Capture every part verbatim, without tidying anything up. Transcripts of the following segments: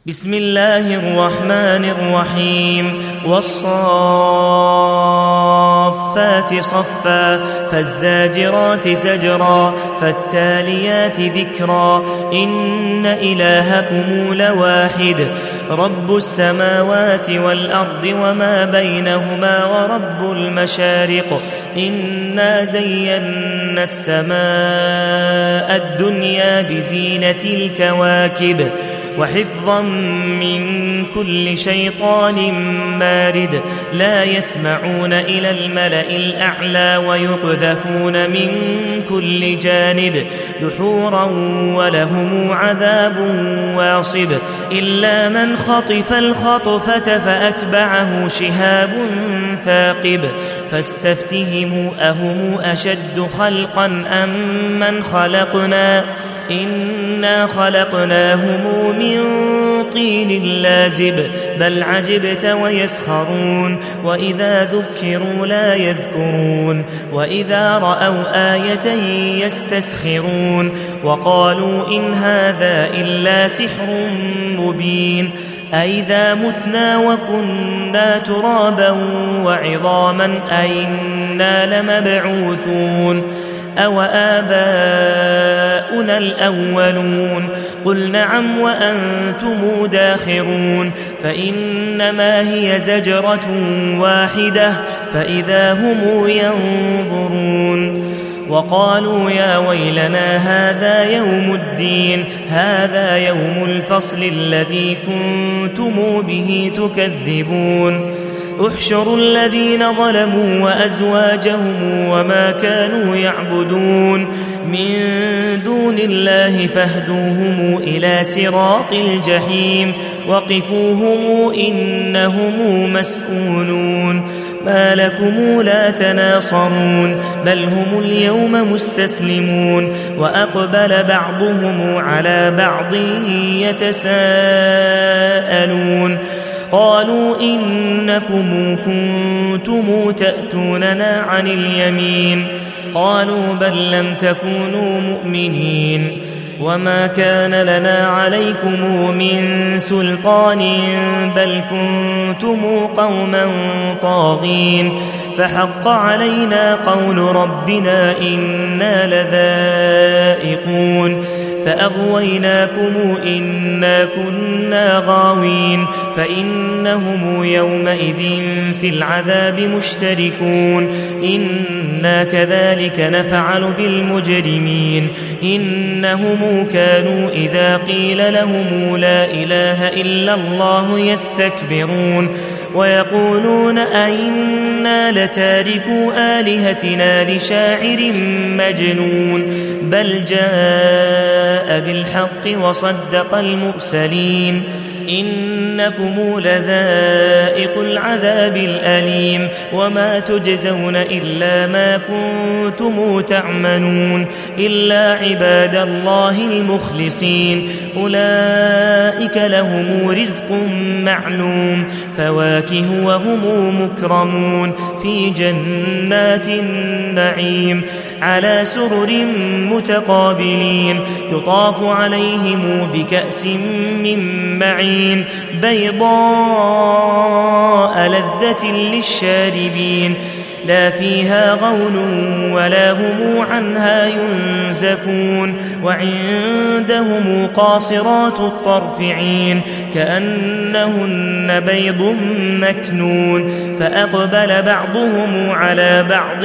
بسم الله الرحمن الرحيم والصافات صفا فالزاجرات زجرا فالتاليات ذكرا إن إلهكم لواحد رب السماوات والأرض وما بينهما ورب المشارق إنا زينا السماء الدنيا بزينة الكواكب وحفظا من كل شيطان مارد لا يسمعون إلى الملأ الأعلى ويقذفون من كل جانب دحورا ولهم عذاب واصب إلا من خطف الخطفة فأتبعه شهاب ثاقب فاستفتهموا أهم أشد خلقا أم من خلقنا إنا خلقناهم من طين لازب بل عجبت ويسخرون وإذا ذكروا لا يذكرون وإذا رأوا آية يستسخرون وقالوا إن هذا إلا سحر مبين أئذا متنا وكنا ترابا وعظاما أئنا لمبعوثون أو آباؤنا الأولون قل نعم وأنتم داخرون فإنما هي زجرة واحدة فإذا هم ينظرون وقالوا يا ويلنا هذا يوم الدين هذا يوم الفصل الذي كنتم به تكذبون احشروا الذين ظلموا وأزواجهم وما كانوا يعبدون من دون الله فاهدوهم إلى صراط الجحيم وقفوهم إنهم مسؤولون ما لكم لا تناصرون بل هم اليوم مستسلمون وأقبل بعضهم على بعض يتساءلون قالوا إنكم كنتم تأتوننا عن اليمين قالوا بل لم تكونوا مؤمنين وما كان لنا عليكم من سلطان بل كنتم قوما طاغين فحق علينا قول ربنا إنا لذائقون فأغويناكم إنا كنا غاوين فإنهم يومئذ في العذاب مشتركون إنا كذلك نفعل بالمجرمين إنهم كانوا إذا قيل لهم لا إله إلا الله يستكبرون ويقولون أئنا لتاركوا آلهتنا لشاعر مجنون بل جاء بالحق وصدق المرسلين إنكم لذائق العذاب الأليم وما تجزون إلا ما كنتم تعملون إلا عباد الله المخلصين أولئك لهم رزق معلوم فواكه وهم مكرمون في جنات النعيم على سرر متقابلين يطاف عليهم بكأس من معين بيضاء لذة للشاربين لا فيها غول ولا هم عنها ينزفون وعندهم قاصرات الطرف عين كأنهن بيض مكنون فأقبل بعضهم على بعض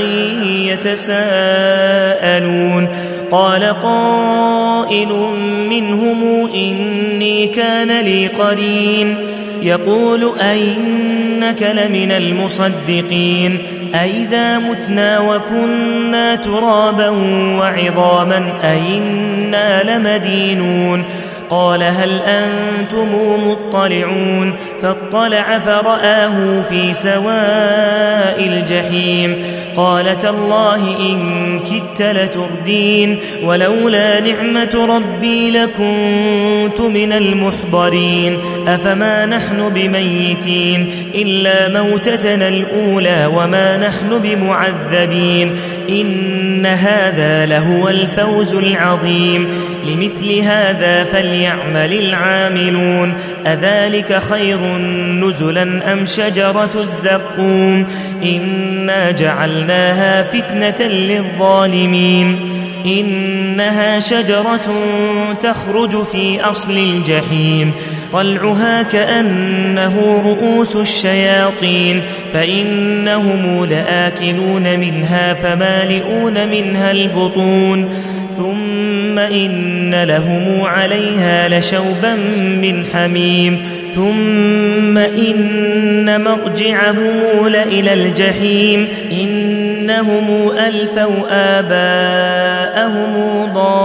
يتساءلون قال قائل منهم إني كان لي قرين يقول أئنك لمن المصدقين أئذا متنا وكنا ترابا وعظاما أئنا لمدينون قال هل أنتم مطلعون فاطلع فرآه في سواء الجحيم قال تالله إن كدت لتردين ولولا نعمة ربي لكنت من المحضرين أفما نحن بميتين إلا موتتنا الأولى وما نحن بمعذبين إن هذا لهو الفوز العظيم لمثل هذا فليعمل العاملون أذلك خير نزلا أم شجرة الزقوم إنا جعلناها فتنة للظالمين إنها شجرة تخرج في أصل الجحيم طلعها كأنه رؤوس الشياطين فإنهم لآكلون منها فمالئون منها البطون ثم إن لهم عليها لشوبا من حميم ثم إن مرجعهم لإلى الجحيم إنهم ألفوا آباءهم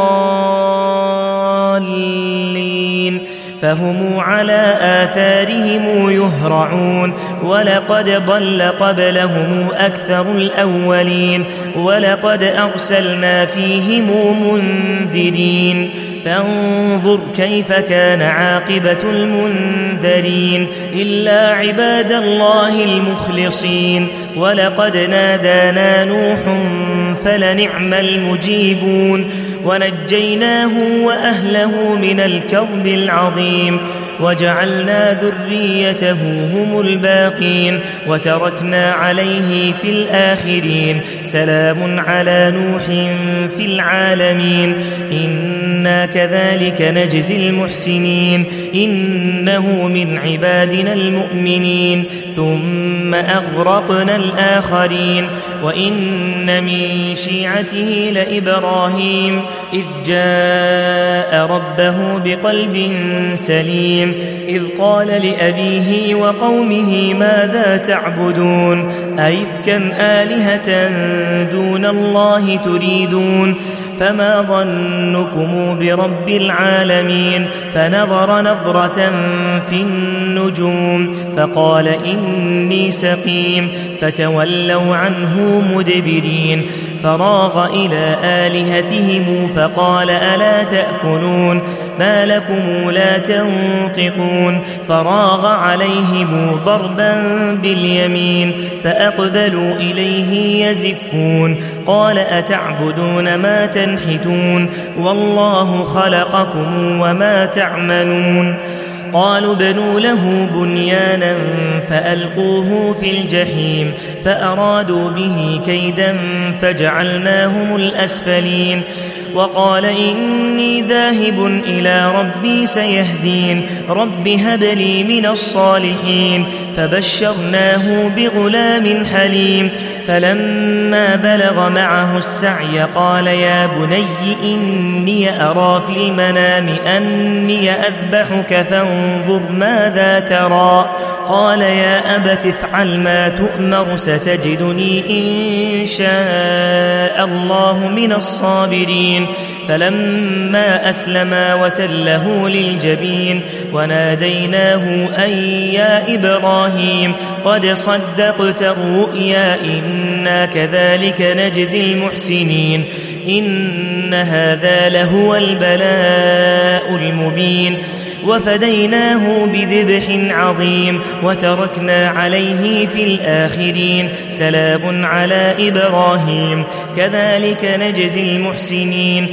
ضالين فهم على آثارهم يهرعون ولقد ضل قبلهم أكثر الأولين ولقد أرسلنا فيهم منذرين فانظر كيف كان عاقبة المنذرين إلا عباد الله المخلصين ولقد نادانا نوح فلنعم المجيبون ونجيناه وأهله من الكرب العظيم وجعلنا ذريته هم الباقين وتركنا عليه في الآخرين سلام على نوح في العالمين إنا كذلك نجزي المحسنين إنه من عبادنا المؤمنين ثم أغرقنا الآخرين وإن من شيعته لإبراهيم إذ جاء ربه بقلب سليم إذ قال لأبيه وقومه ماذا تعبدون أئفكا آلهة دون الله تريدون فما ظنكم برب العالمين فنظر نظرة في النجوم فقال إني سقيم فتولوا عنه مدبرين فراغ إلى آلهتهم فقال ألا تأكلون ما لكم لا تنطقون فراغ عليهم ضربا باليمين فأقبلوا إليه يزفون قال أتعبدون ما تنحتون والله خلقكم وما تعملون قالوا بنوا له بنيانا فألقوه في الجحيم فأرادوا به كيدا فجعلناهم الأسفلين وقال إني ذاهب إلى ربي سيهدين رب هب لي من الصالحين فبشرناه بغلام حليم فلما بلغ معه السعي قال يا بني إني أرى في المنام أني أذبحك فانظر ماذا ترى قال يا أبت افعل ما تؤمر ستجدني إن شاء الله من الصابرين فلما أسلما وتله للجبين وناديناه أن يا إبراهيم قد صدقت الرؤيا إنا كذلك نجزي المحسنين إن هذا لهو البلاء المبين وفديناه بذبح عظيم وتركنا عليه في الآخرين سلام على إبراهيم كذلك نجزي المحسنين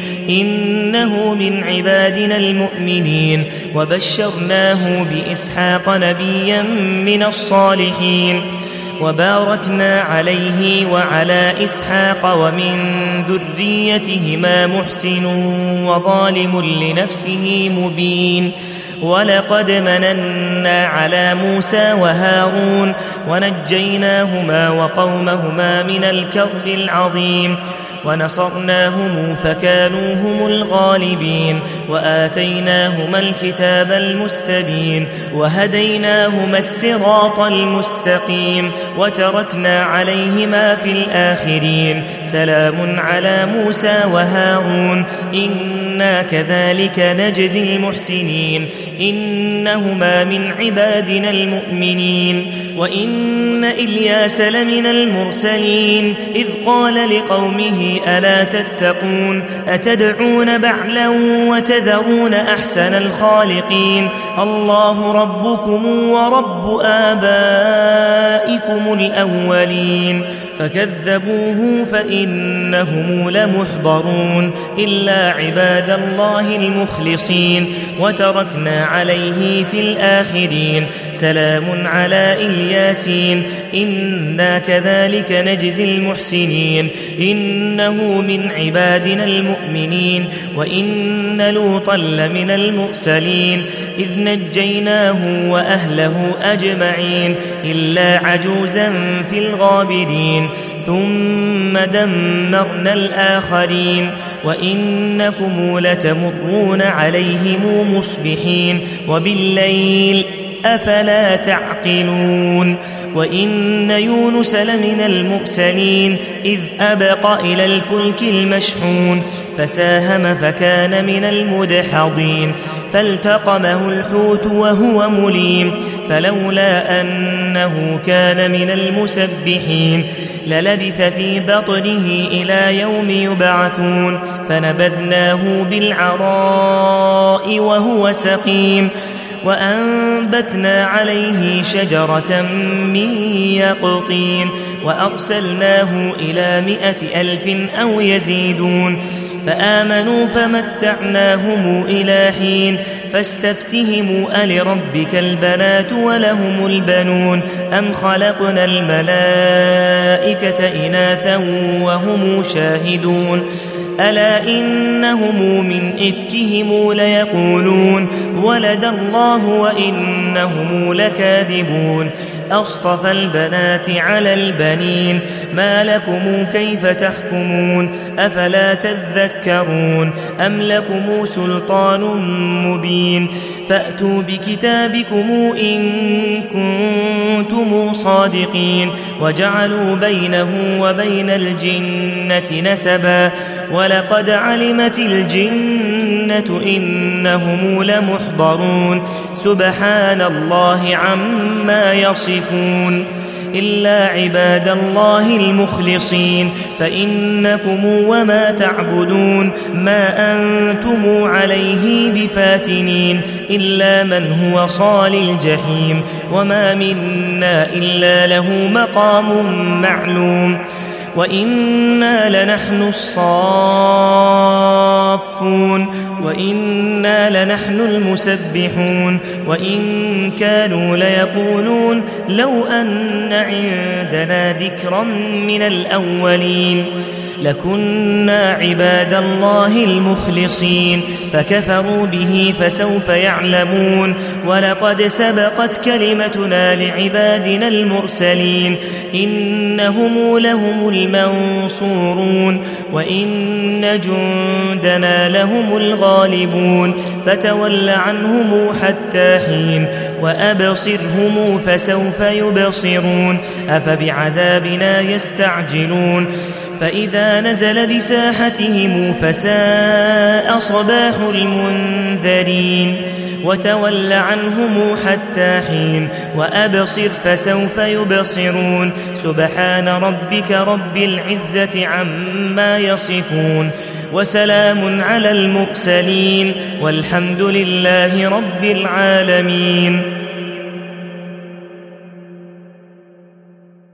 إنه من عبادنا المؤمنين وبشرناه بإسحاق نبيا من الصالحين وباركنا عليه وعلى إسحاق ومن ذريتهما محسن وظالم لنفسه مبين ولقد مننا على موسى وهارون ونجيناهما وقومهما من الكرب العظيم ونصرناهم فكانوا هم الغالبين وآتيناهما الكتاب المستبين وهديناهما الصراط المستقيم وتركنا عليهما في الآخرين سلام على موسى وهارون إنا كذلك نجزي المحسنين إنهما من عبادنا المؤمنين وإن إلياس لمن المرسلين إذ قال لقومه ألا تتقون أتدعون بعلا وتذرون أحسن الخالقين الله ربكم ورب آبائكم الأولين فكذبوه فإنهم لمحضرون إلا عباد الله المخلصين وتركنا عليه في الآخرين سلام على الياسين إنا كذلك نجزي المحسنين إنه من عبادنا المؤمنين وإن لوطا لمن المرسلين إذ نجيناه وأهله أجمعين إلا عجوزا في الغابرين ثم دمرنا الآخرين وإنكم لتمرون عليهم مصبحين وبالليل أفلا تعقلون وإن يونس لمن المرسلين إذ أبق إلى الفلك المشحون فساهم فكان من المدحضين فالتقمه الحوت وهو مليم فلولا أنه كان من المسبحين للبث في بطنه إلى يوم يبعثون فنبذناه بالعراء وهو سقيم وأنبتنا عليه شجرة من يقطين وأرسلناه إلى مائة ألف أو يزيدون فآمنوا فمتعناهم إلى حين فاستفتهموا ألربك البنات ولهم البنون أم خلقنا الملائكة إناثا وهم شاهدون ألا إنهم من إفكهم ليقولون ولد الله وإنهم لكاذبون أصطفى البنات على البنين ما لكم كيف تحكمون أفلا تذكرون أم لكم سلطان مبين فأتوا بكتابكم إن كنتم صادقين وجعلوا بينه وبين الجنة نسبا ولقد علمت الجنة إنهم لمحضرون سبحان الله عما يصفون إلا عباد الله المخلصين فإنكم وما تعبدون ما أنتم عليه بفاتنين إلا من هو صال الجحيم وما منا إلا له مقام معلوم وإنا لنحن الصافون وإنا لنحن المسبحون وإن كانوا ليقولون لو أن عندنا ذكرا من الأولين لكنا عباد الله المخلصين فكفروا به فسوف يعلمون ولقد سبقت كلمتنا لعبادنا المرسلين إنهم لهم المنصورون وإن جندنا لهم الغالبون فتول عنهم حتى حين وأبصرهم فسوف يبصرون أفبعذابنا يستعجلون فإذا نزل بساحتهم فساء صباح المنذرين وتول عنهم حتى حين وأبصر فسوف يبصرون سبحان ربك رب العزة عما يصفون وسلام على المرسلين والحمد لله رب العالمين.